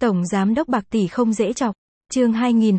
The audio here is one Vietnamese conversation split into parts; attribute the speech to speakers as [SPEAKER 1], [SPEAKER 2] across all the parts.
[SPEAKER 1] Tổng Giám đốc bạc tỷ không dễ chọc. Chương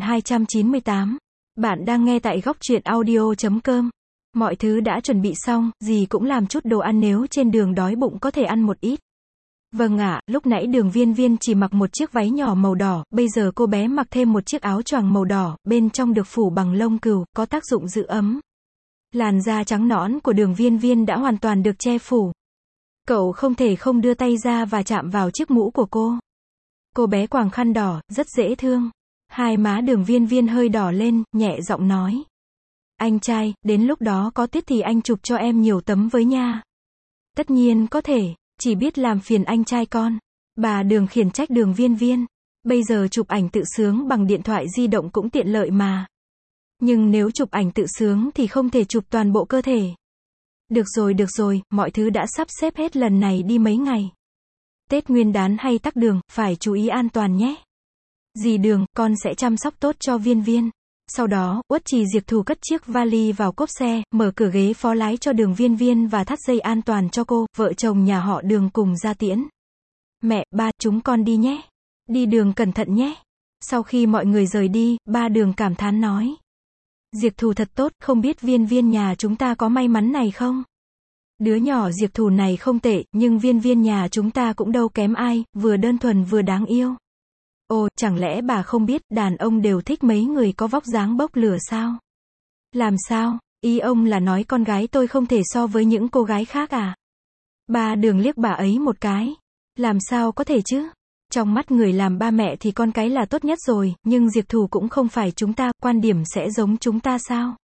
[SPEAKER 1] 2298. Bạn đang nghe tại góc truyện audio.com. Mọi thứ đã chuẩn bị xong, dì cũng làm chút đồ ăn nếu trên đường đói bụng có thể ăn một ít. Vâng ạ, lúc nãy Đường Viên Viên chỉ mặc một chiếc váy nhỏ màu đỏ, bây giờ cô bé mặc thêm một chiếc áo choàng màu đỏ, bên trong được phủ bằng lông cừu, có tác dụng giữ ấm. Làn da trắng nõn của Đường Viên Viên đã hoàn toàn được che phủ. Cậu không thể không đưa tay ra và chạm vào chiếc mũ của cô. Cô bé quàng khăn đỏ, rất dễ thương. Hai má Đường Viên Viên hơi đỏ lên, nhẹ giọng nói. Anh trai, đến lúc đó có tiết thì anh chụp cho em nhiều tấm với nha. Tất nhiên có thể, chỉ biết làm phiền anh trai con. Bà Đường khiển trách Đường Viên Viên. Bây giờ chụp ảnh tự sướng bằng điện thoại di động cũng tiện lợi mà. Nhưng nếu chụp ảnh tự sướng thì không thể chụp toàn bộ cơ thể. Được rồi, mọi thứ đã sắp xếp hết, lần này đi mấy ngày. Tết Nguyên đán hay tắc đường, phải chú ý an toàn nhé. Dì Đường, con sẽ chăm sóc tốt cho Viên Viên. Sau đó, Uất Trì Diệp Thù cất chiếc vali vào cốp xe, mở cửa ghế phó lái cho Đường Viên Viên và thắt dây an toàn cho cô, vợ chồng nhà họ Đường cùng ra tiễn. Mẹ, ba, chúng con đi nhé. Đi đường cẩn thận nhé. Sau khi mọi người rời đi, ba Đường cảm thán nói. Diệp Thù thật tốt, không biết Viên Viên nhà chúng ta có may mắn này không? Đứa nhỏ Diệp Thù này không tệ, nhưng Viên Viên nhà chúng ta cũng đâu kém ai, vừa đơn thuần vừa đáng yêu. Ồ, chẳng lẽ bà không biết, đàn ông đều thích mấy người có vóc dáng bốc lửa sao? Làm sao? Ý ông là nói con gái tôi không thể so với những cô gái khác à? Ba Đường liếc bà ấy một cái. Làm sao có thể chứ? Trong mắt người làm ba mẹ thì con cái là tốt nhất rồi, nhưng Diệp Thù cũng không phải chúng ta, quan điểm sẽ giống chúng ta sao?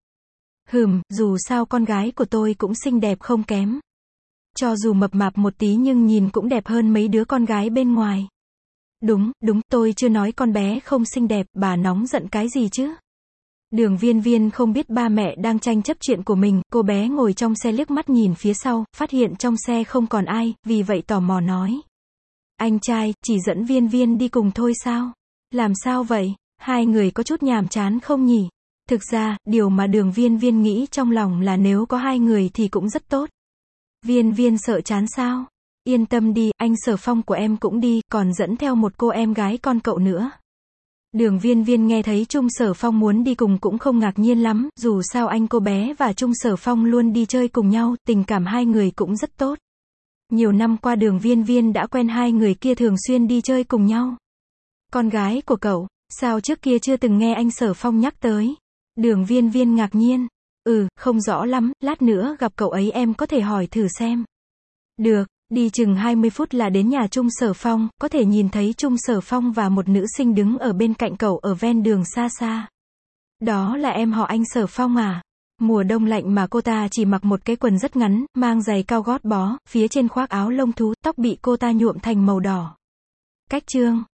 [SPEAKER 1] Dù sao con gái của tôi cũng xinh đẹp không kém. Cho dù mập mạp một tí nhưng nhìn cũng đẹp hơn mấy đứa con gái bên ngoài. Đúng, tôi chưa nói con bé không xinh đẹp, bà nóng giận cái gì chứ? Đường Viên Viên không biết ba mẹ đang tranh chấp chuyện của mình, cô bé ngồi trong xe liếc mắt nhìn phía sau, phát hiện trong xe không còn ai, vì vậy tò mò nói. Anh trai, chỉ dẫn Viên Viên đi cùng thôi sao? Làm sao vậy? Hai người có chút nhàm chán không nhỉ? Thực ra, điều mà Đường Viên Viên nghĩ trong lòng là nếu có hai người thì cũng rất tốt. Viên Viên sợ chán sao? Yên tâm đi, anh Sở Phong của em cũng đi, còn dẫn theo một cô em gái con cậu nữa. Đường Viên Viên nghe thấy Trung Sở Phong muốn đi cùng cũng không ngạc nhiên lắm, dù sao anh cô bé và Trung Sở Phong luôn đi chơi cùng nhau, tình cảm hai người cũng rất tốt. Nhiều năm qua Đường Viên Viên đã quen hai người kia thường xuyên đi chơi cùng nhau. Con gái của cậu, sao trước kia chưa từng nghe anh Sở Phong nhắc tới? Đường Viên Viên ngạc nhiên. Không rõ lắm, lát nữa gặp cậu ấy em có thể hỏi thử xem. Được, đi chừng 20 phút là đến nhà Trung Sở Phong, có thể nhìn thấy Trung Sở Phong và một nữ sinh đứng ở bên cạnh cậu ở ven đường xa xa. Đó là em họ anh Sở Phong à? Mùa đông lạnh mà cô ta chỉ mặc một cái quần rất ngắn, mang giày cao gót bó, phía trên khoác áo lông thú, tóc bị cô ta nhuộm thành màu đỏ. Cách chương